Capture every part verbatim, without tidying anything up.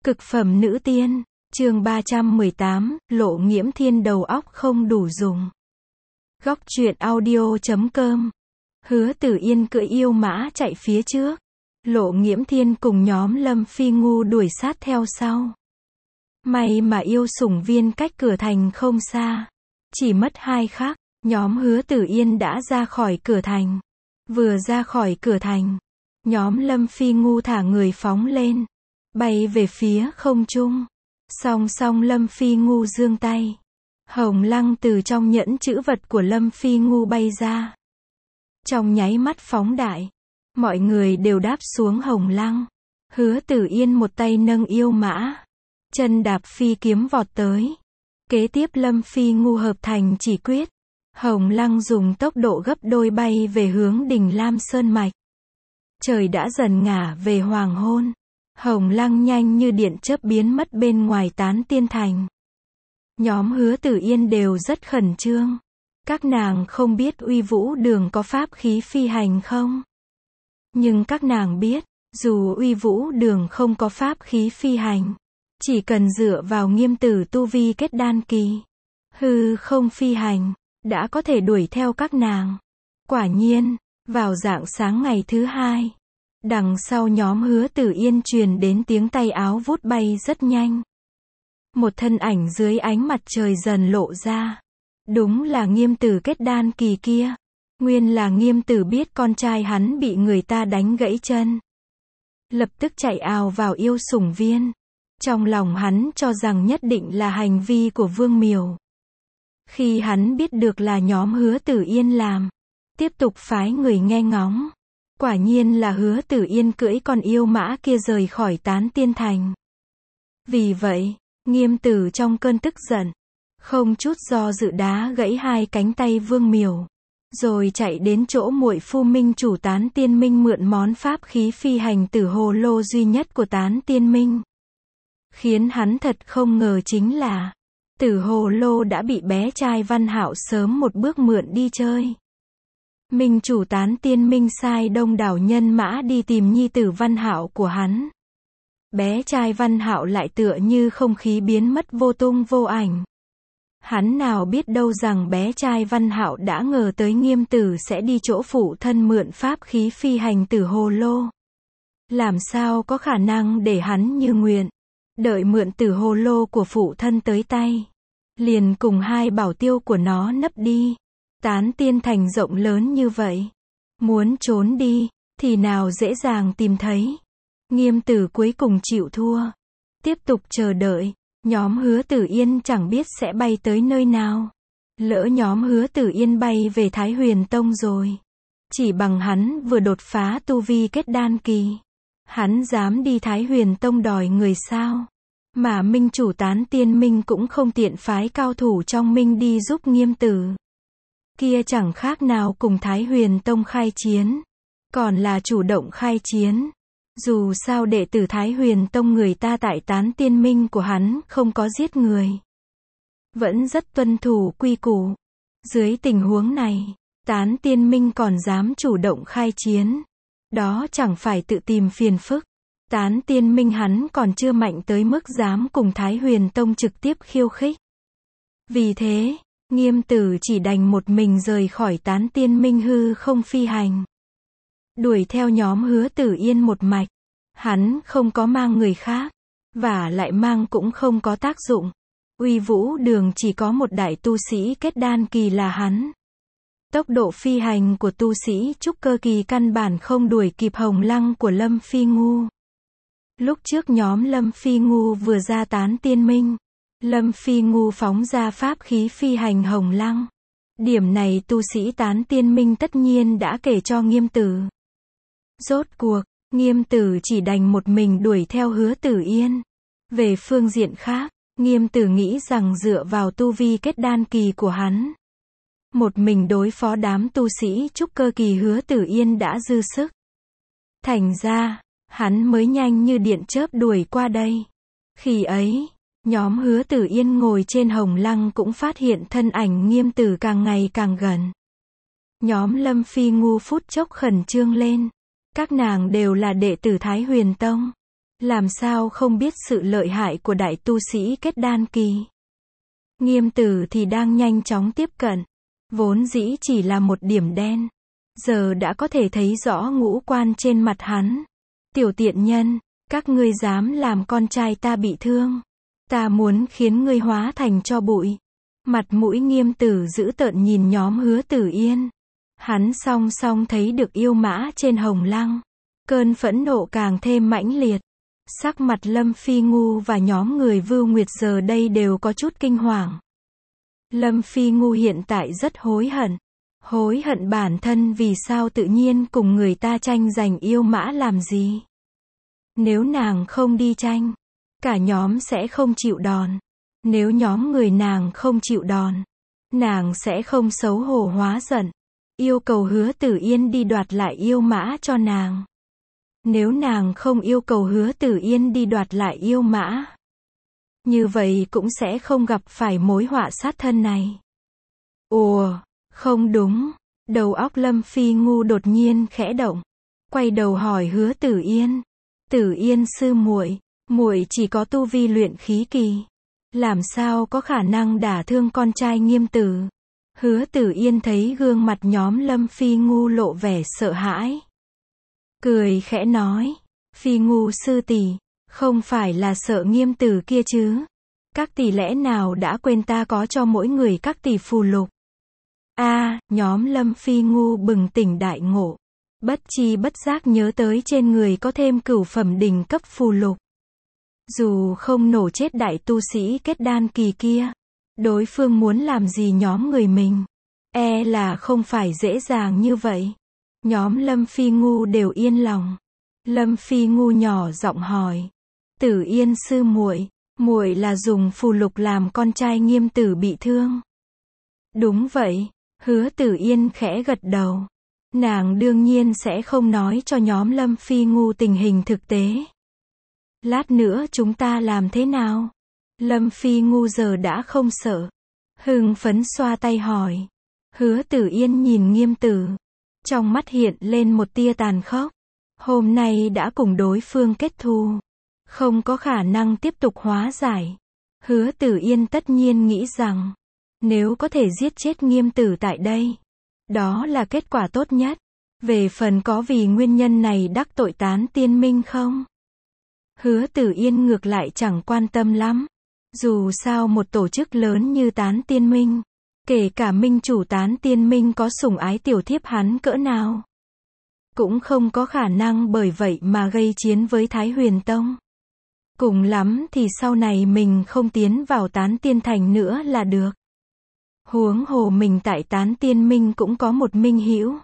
Cực phẩm nữ tiên, chương ba trăm mười tám, Lộ Nghiễm Thiên đầu óc không đủ dùng. Góc truyện audio chấm com. Hứa Tử Yên cưỡi yêu mã chạy phía trước. Lộ Nghiễm Thiên cùng nhóm Lâm Phi Ngu đuổi sát theo sau. May mà yêu sủng viên cách cửa thành không xa. Chỉ mất hai khắc, nhóm Hứa Tử Yên đã ra khỏi cửa thành. Vừa ra khỏi cửa thành, nhóm Lâm Phi Ngu thả người phóng lên, bay về phía không trung. Song song Lâm Phi Ngu giương tay. Hồng lăng từ trong nhẫn chữ vật của Lâm Phi Ngu bay ra. Trong nháy mắt phóng đại, mọi người đều đáp xuống hồng lăng. Hứa Tử Yên một tay nâng yêu mã, chân đạp phi kiếm vọt tới. Kế tiếp Lâm Phi Ngu hợp thành chỉ quyết. Hồng lăng dùng tốc độ gấp đôi bay về hướng đỉnh Lam Sơn Mạch. Trời đã dần ngả về hoàng hôn. Hồng lăng nhanh như điện chớp biến mất bên ngoài Tán Tiên Thành. Nhóm Hứa Tử Yên đều rất khẩn trương. Các nàng không biết Uy Vũ Đường có pháp khí phi hành không? Nhưng các nàng biết, dù Uy Vũ Đường không có pháp khí phi hành, chỉ cần dựa vào Nghiêm Tử tu vi kết đan kỳ, hư không phi hành, đã có thể đuổi theo các nàng. Quả nhiên, vào rạng sáng ngày thứ hai, đằng sau nhóm Hứa Tử Yên truyền đến tiếng tay áo vút bay rất nhanh. Một thân ảnh dưới ánh mặt trời dần lộ ra. Đúng là Nghiêm Tử kết đan kỳ kia. Nguyên là Nghiêm Tử biết con trai hắn bị người ta đánh gãy chân, lập tức chạy ào vào yêu sủng viên. Trong lòng hắn cho rằng nhất định là hành vi của Vương Miểu. Khi hắn biết được là nhóm Hứa Tử Yên làm, tiếp tục phái người nghe ngóng. Quả nhiên là Hứa Tử Yên cưỡi con yêu mã kia rời khỏi Tán Tiên Thành. Vì vậy, Nghiêm Tử trong cơn tức giận, không chút do dự đá gãy hai cánh tay Vương Miểu, rồi chạy đến chỗ muội phu Minh chủ Tán Tiên Minh mượn món pháp khí phi hành Tử Hồ Lô duy nhất của Tán Tiên Minh. Khiến hắn thật không ngờ chính là, Tử Hồ Lô đã bị bé trai Văn Hạo sớm một bước mượn đi chơi. Minh chủ Tán Tiên Minh sai đông đảo nhân mã đi tìm nhi tử Văn Hạo của hắn. Bé trai Văn Hạo lại tựa như không khí biến mất vô tung vô ảnh. Hắn nào biết đâu rằng bé trai Văn Hạo đã ngờ tới Nghiêm Tử sẽ đi chỗ phụ thân mượn pháp khí phi hành Tử Hồ Lô. Làm sao có khả năng để hắn như nguyện, đợi mượn Tử Hồ Lô của phụ thân tới tay, liền cùng hai bảo tiêu của nó nấp đi. Tán Tiên Thành rộng lớn như vậy, muốn trốn đi, thì nào dễ dàng tìm thấy. Nghiêm Tử cuối cùng chịu thua. Tiếp tục chờ đợi, nhóm Hứa Tử Yên chẳng biết sẽ bay tới nơi nào. Lỡ nhóm Hứa Tử Yên bay về Thái Huyền Tông rồi. Chỉ bằng hắn vừa đột phá tu vi kết đan kỳ, hắn dám đi Thái Huyền Tông đòi người sao? Mà Minh chủ Tán Tiên Minh cũng không tiện phái cao thủ trong Minh đi giúp Nghiêm Tử. Kia chẳng khác nào cùng Thái Huyền Tông khai chiến, còn là chủ động khai chiến. Dù sao đệ tử Thái Huyền Tông người ta tại Tán Tiên Minh của hắn không có giết người, vẫn rất tuân thủ quy củ. Dưới tình huống này, Tán Tiên Minh còn dám chủ động khai chiến, đó chẳng phải tự tìm phiền phức. Tán Tiên Minh hắn còn chưa mạnh tới mức dám cùng Thái Huyền Tông trực tiếp khiêu khích. Vì thế, Nghiêm Tử chỉ đành một mình rời khỏi Tán Tiên Minh hư không phi hành, đuổi theo nhóm Hứa Tử Yên một mạch. Hắn không có mang người khác, và lại mang cũng không có tác dụng. Uy Vũ Đường chỉ có một đại tu sĩ kết đan kỳ là hắn. Tốc độ phi hành của tu sĩ trúc cơ kỳ căn bản không đuổi kịp hồng lăng của Lâm Phi Ngu. Lúc trước nhóm Lâm Phi Ngu vừa ra Tán Tiên Minh, Lâm Phi Ngu phóng ra pháp khí phi hành hồng lăng. Điểm này tu sĩ Tán Tiên Minh tất nhiên đã kể cho Nghiêm Tử. Rốt cuộc, Nghiêm Tử chỉ đành một mình đuổi theo Hứa Tử Yên. Về phương diện khác, Nghiêm Tử nghĩ rằng dựa vào tu vi kết đan kỳ của hắn, một mình đối phó đám tu sĩ trúc cơ kỳ Hứa Tử Yên đã dư sức. Thành ra, hắn mới nhanh như điện chớp đuổi qua đây. Khi ấy, nhóm Hứa Tử Yên ngồi trên hồng lăng cũng phát hiện thân ảnh Nghiêm Tử càng ngày càng gần. Nhóm Lâm Phi Ngu phút chốc khẩn trương lên. Các nàng đều là đệ tử Thái Huyền Tông. Làm sao không biết sự lợi hại của đại tu sĩ kết đan kỳ. Nghiêm Tử thì đang nhanh chóng tiếp cận. Vốn dĩ chỉ là một điểm đen. Giờ đã có thể thấy rõ ngũ quan trên mặt hắn. Tiểu tiện nhân, các ngươi dám làm con trai ta bị thương. Ta muốn khiến ngươi hóa thành tro bụi. Mặt mũi Nghiêm Tử dữ tợn nhìn nhóm Hứa Tử Yên. Hắn song song thấy được yêu mã trên hồng lăng. Cơn phẫn nộ càng thêm mãnh liệt. Sắc mặt Lâm Phi Ngu và nhóm người Vưu Nguyệt giờ đây đều có chút kinh hoàng. Lâm Phi Ngu hiện tại rất hối hận. Hối hận bản thân vì sao tự nhiên cùng người ta tranh giành yêu mã làm gì. Nếu nàng không đi tranh, cả nhóm sẽ không chịu đòn. Nếu nhóm người nàng không chịu đòn, nàng sẽ không xấu hổ hóa giận. Yêu cầu Hứa Tử Yên đi đoạt lại yêu mã cho nàng. Nếu nàng không yêu cầu Hứa Tử Yên đi đoạt lại yêu mã, như vậy cũng sẽ không gặp phải mối họa sát thân này. Ồ, không đúng. Đầu óc Lâm Phi Ngu đột nhiên khẽ động. Quay đầu hỏi Hứa Tử Yên. Tử Yên sư muội, muội chỉ có tu vi luyện khí kỳ. Làm sao có khả năng đả thương con trai Nghiêm Tử. Hứa Tử Yên thấy gương mặt nhóm Lâm Phi Ngu lộ vẻ sợ hãi. Cười khẽ nói. Phi Ngu sư tỷ, không phải là sợ Nghiêm Tử kia chứ. Các tỷ lẽ nào đã quên ta có cho mỗi người các tỷ phù lục. A, à, nhóm Lâm Phi Ngu bừng tỉnh đại ngộ. Bất chi bất giác nhớ tới trên người có thêm cửu phẩm đỉnh cấp phù lục. Dù không nổ chết đại tu sĩ kết đan kỳ kia, đối phương muốn làm gì nhóm người mình, e là không phải dễ dàng như vậy. Nhóm Lâm Phi Ngu đều yên lòng. Lâm Phi Ngu nhỏ giọng hỏi. Tử Yên sư muội, muội là dùng phù lục làm con trai Nghiêm Tử bị thương. Đúng vậy. Hứa Tử Yên khẽ gật đầu. Nàng đương nhiên sẽ không nói cho nhóm Lâm Phi Ngu tình hình thực tế. Lát nữa chúng ta làm thế nào? Lâm Phi Ngu giờ đã không sợ. Hưng phấn xoa tay hỏi. Hứa Tử Yên nhìn Nghiêm Tử. Trong mắt hiện lên một tia tàn khốc. Hôm nay đã cùng đối phương kết thù. Không có khả năng tiếp tục hóa giải. Hứa Tử Yên tất nhiên nghĩ rằng, nếu có thể giết chết Nghiêm Tử tại đây, đó là kết quả tốt nhất. Về phần có vì nguyên nhân này đắc tội Tán Tiên Minh không? Hứa Tử Yên ngược lại chẳng quan tâm lắm. Dù sao một tổ chức lớn như Tán Tiên Minh, kể cả minh chủ Tán Tiên Minh có sủng ái tiểu thiếp hắn cỡ nào, cũng không có khả năng bởi vậy mà gây chiến với Thái Huyền Tông. Cùng lắm thì sau này mình không tiến vào Tán Tiên Thành nữa là được. Huống hồ mình tại Tán Tiên Minh cũng có một minh hữu.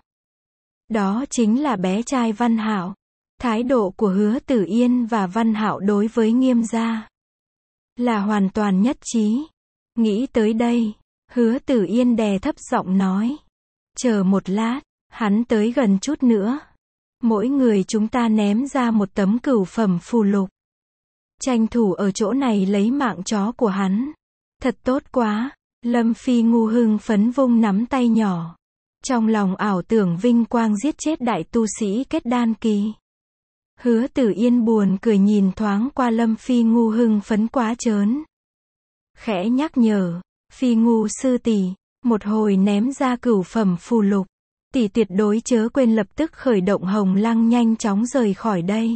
Đó chính là bé trai Văn Hạo. Thái độ của Hứa Tử Yên và Văn Hạo đối với Nghiêm gia là hoàn toàn nhất trí. Nghĩ tới đây, Hứa Tử Yên đè thấp giọng nói. Chờ một lát, hắn tới gần chút nữa. Mỗi người chúng ta ném ra một tấm cửu phẩm phù lục. Tranh thủ ở chỗ này lấy mạng chó của hắn. Thật tốt quá. Lâm Phi Ngu hưng phấn vung nắm tay nhỏ. Trong lòng ảo tưởng vinh quang giết chết đại tu sĩ kết đan kỳ. Hứa Tử Yên buồn cười nhìn thoáng qua Lâm Phi Ngu hưng phấn quá trớn. Khẽ nhắc nhở. Phi Ngu sư tỷ, một hồi ném ra cửu phẩm phù lục. Tỷ tuyệt đối chớ quên lập tức khởi động hồng lăng nhanh chóng rời khỏi đây.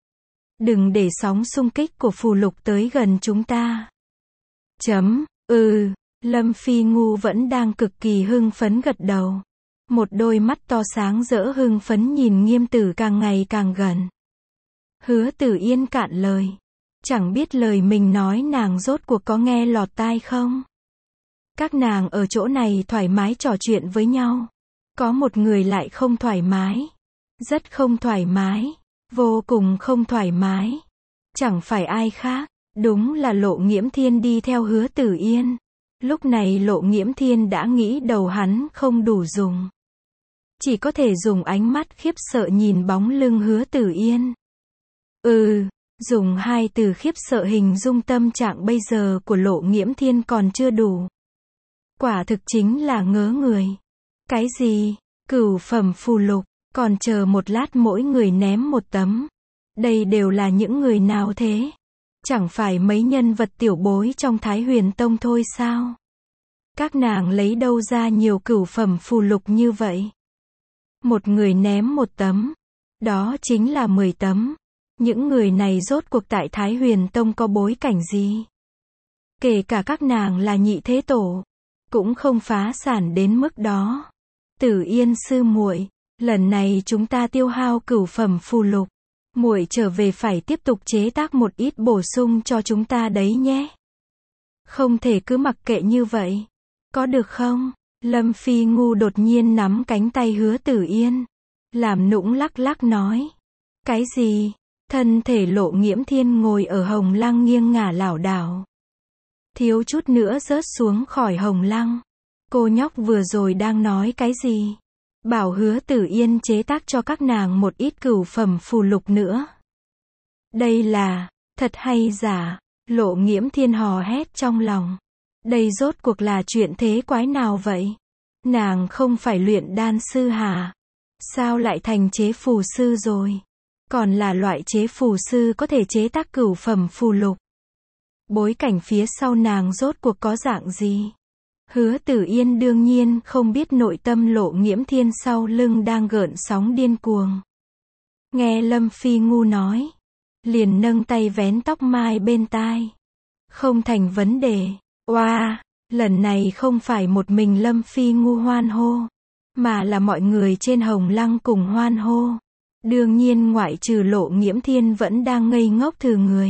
Đừng để sóng xung kích của phù lục tới gần chúng ta. Chấm, ừ. Lâm Phi Ngu vẫn đang cực kỳ hưng phấn gật đầu. Một đôi mắt to sáng rỡ hưng phấn nhìn Nghiêm Tử càng ngày càng gần. Hứa Tử Yên cạn lời. Chẳng biết lời mình nói nàng rốt cuộc có nghe lọt tai không? Các nàng ở chỗ này thoải mái trò chuyện với nhau. Có một người lại không thoải mái. Rất không thoải mái. Vô cùng không thoải mái. Chẳng phải ai khác. Đúng là Lộ Nghiễm Thiên đi theo Hứa Tử Yên. Lúc này Lộ Nghiễm Thiên đã nghĩ đầu hắn không đủ dùng. Chỉ có thể dùng ánh mắt khiếp sợ nhìn bóng lưng Hứa Tử Yên. Ừ, dùng hai từ khiếp sợ hình dung tâm trạng bây giờ của Lộ Nghiễm Thiên còn chưa đủ. Quả thực chính là ngớ người. Cái gì? Cửu phẩm phù lục, còn chờ một lát mỗi người ném một tấm. Đây đều là những người nào thế? Chẳng phải mấy nhân vật tiểu bối trong Thái Huyền Tông thôi sao? Các nàng lấy đâu ra nhiều cửu phẩm phù lục như vậy? Một người ném một tấm. Đó chính là mười tấm. Những người này rốt cuộc tại Thái Huyền Tông có bối cảnh gì? Kể cả các nàng là nhị thế tổ, cũng không phá sản đến mức đó. Tử Yên sư muội, lần này chúng ta tiêu hao cửu phẩm phù lục. Muội trở về phải tiếp tục chế tác một ít bổ sung cho chúng ta đấy nhé. Không thể cứ mặc kệ như vậy. Có được không? Lâm Phi Ngu đột nhiên nắm cánh tay Hứa Tử Yên. Làm nũng lắc lắc nói. Cái gì? Thân thể Lộ Nghiễm Thiên ngồi ở hồng lăng nghiêng ngả lảo đảo. Thiếu chút nữa rớt xuống khỏi hồng lăng. Cô nhóc vừa rồi đang nói cái gì? Bảo Hứa Tử Yên chế tác cho các nàng một ít cửu phẩm phù lục nữa. Đây là, thật hay giả? Lộ Nghiễm Thiên hò hét trong lòng. Đây rốt cuộc là chuyện thế quái nào vậy? Nàng không phải luyện đan sư hả? Sao lại thành chế phù sư rồi? Còn là loại chế phù sư có thể chế tác cửu phẩm phù lục. Bối cảnh phía sau nàng rốt cuộc có dạng gì? Hứa Tử Yên đương nhiên không biết nội tâm Lộ Nghiễm Thiên sau lưng đang gợn sóng điên cuồng. Nghe Lâm Phi Ngu nói, liền nâng tay vén tóc mai bên tai. Không thành vấn đề. Oa, wow, lần này không phải một mình Lâm Phi Ngu hoan hô, mà là mọi người trên hồng lăng cùng hoan hô. Đương nhiên ngoại trừ Lộ Nghiễm Thiên vẫn đang ngây ngốc thừ người.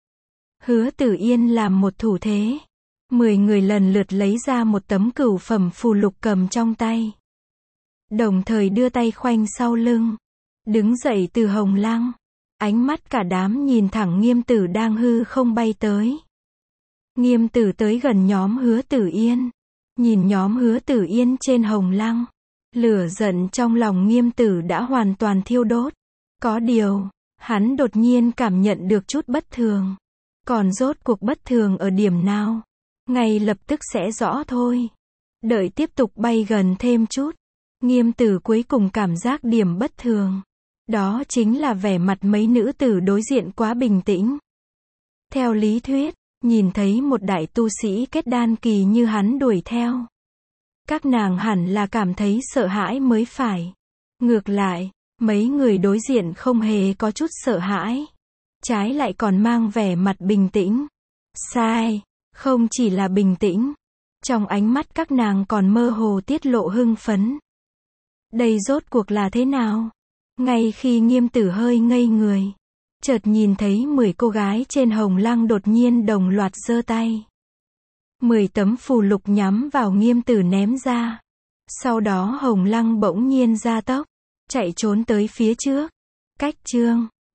Hứa Tử Yên làm một thủ thế. Mười người lần lượt lấy ra một tấm cửu phẩm phù lục cầm trong tay. Đồng thời đưa tay khoanh sau lưng. Đứng dậy từ hồng lăng. Ánh mắt cả đám nhìn thẳng Nghiêm Tử đang hư không bay tới. Nghiêm Tử tới gần nhóm Hứa Tử Yên. Nhìn nhóm Hứa Tử Yên trên hồng lăng. Lửa giận trong lòng Nghiêm Tử đã hoàn toàn thiêu đốt. Có điều, hắn đột nhiên cảm nhận được chút bất thường. Còn rốt cuộc bất thường ở điểm nào? Ngay lập tức sẽ rõ thôi. Đợi tiếp tục bay gần thêm chút. Nghiêm Tử cuối cùng cảm giác điểm bất thường. Đó chính là vẻ mặt mấy nữ tử đối diện quá bình tĩnh. Theo lý thuyết, nhìn thấy một đại tu sĩ kết đan kỳ như hắn đuổi theo. Các nàng hẳn là cảm thấy sợ hãi mới phải. Ngược lại, mấy người đối diện không hề có chút sợ hãi. Trái lại còn mang vẻ mặt bình tĩnh. Sai, không chỉ là bình tĩnh. Trong ánh mắt các nàng còn mơ hồ tiết lộ hưng phấn. Đây rốt cuộc là thế nào? Ngay khi Nghiêm Tử hơi ngây người, chợt nhìn thấy mười cô gái trên hồng lăng đột nhiên đồng loạt giơ tay. Mười tấm phù lục nhắm vào Nghiêm Tử ném ra. Sau đó hồng lăng bỗng nhiên gia tốc, chạy trốn tới phía trước. Cách chương